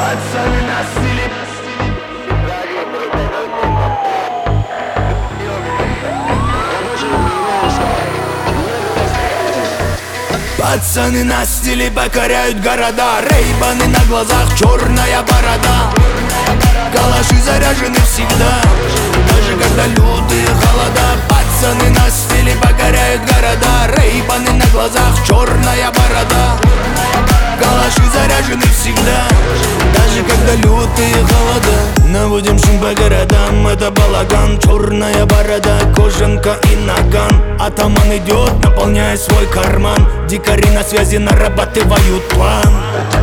Пацаны на стиле. Пацаны на стиле покоряют города. Рейбаны на глазах, черная борода. Калаши заряжены всегда, даже когда лютые холода. Пацаны на стиле покоряют города. Рейбаны на глазах, черная борода. Калаши заряжены всегда, даже когда лютые холода. Наводим шум по городам, это балаган. Черная борода, кожанка и наган. Атаман идет, наполняя свой карман. Дикари на связи нарабатывают план.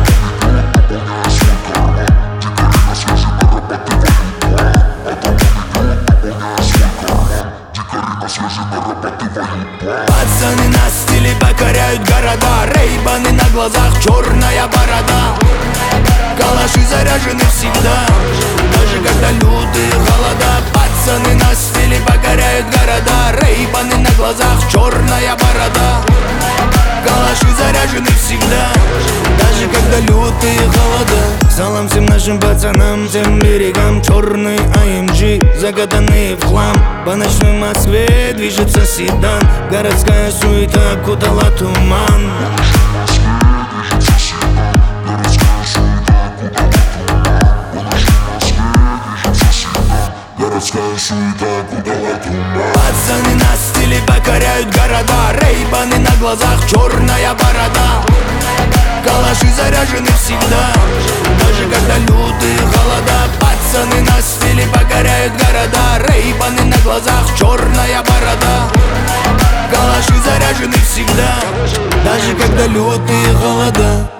Пацаны на стиле покоряют города. Рейбаны на глазах, черная борода. Калаши заряжены всегда, даже когда лютые холода. Пацаны на стиле покоряют города. Рейбаны на глазах, черная борода. Калаши заряжены всегда, даже когда лютые холода. Салам всем нашим пацанам, всем берегам. Черный AMG, закатанные в хлам. По ночной Москве движется седан. Городская суета окутала туман. Пацаны на стиле покоряют города. Рейбаны на глазах, черная борода. Калаши заряжены всегда, даже когда лютые холода. Пацаны на стиле покоряют города. Рейбаны на глазах, черная борода. Калаши заряжены всегда, даже когда лютые холода.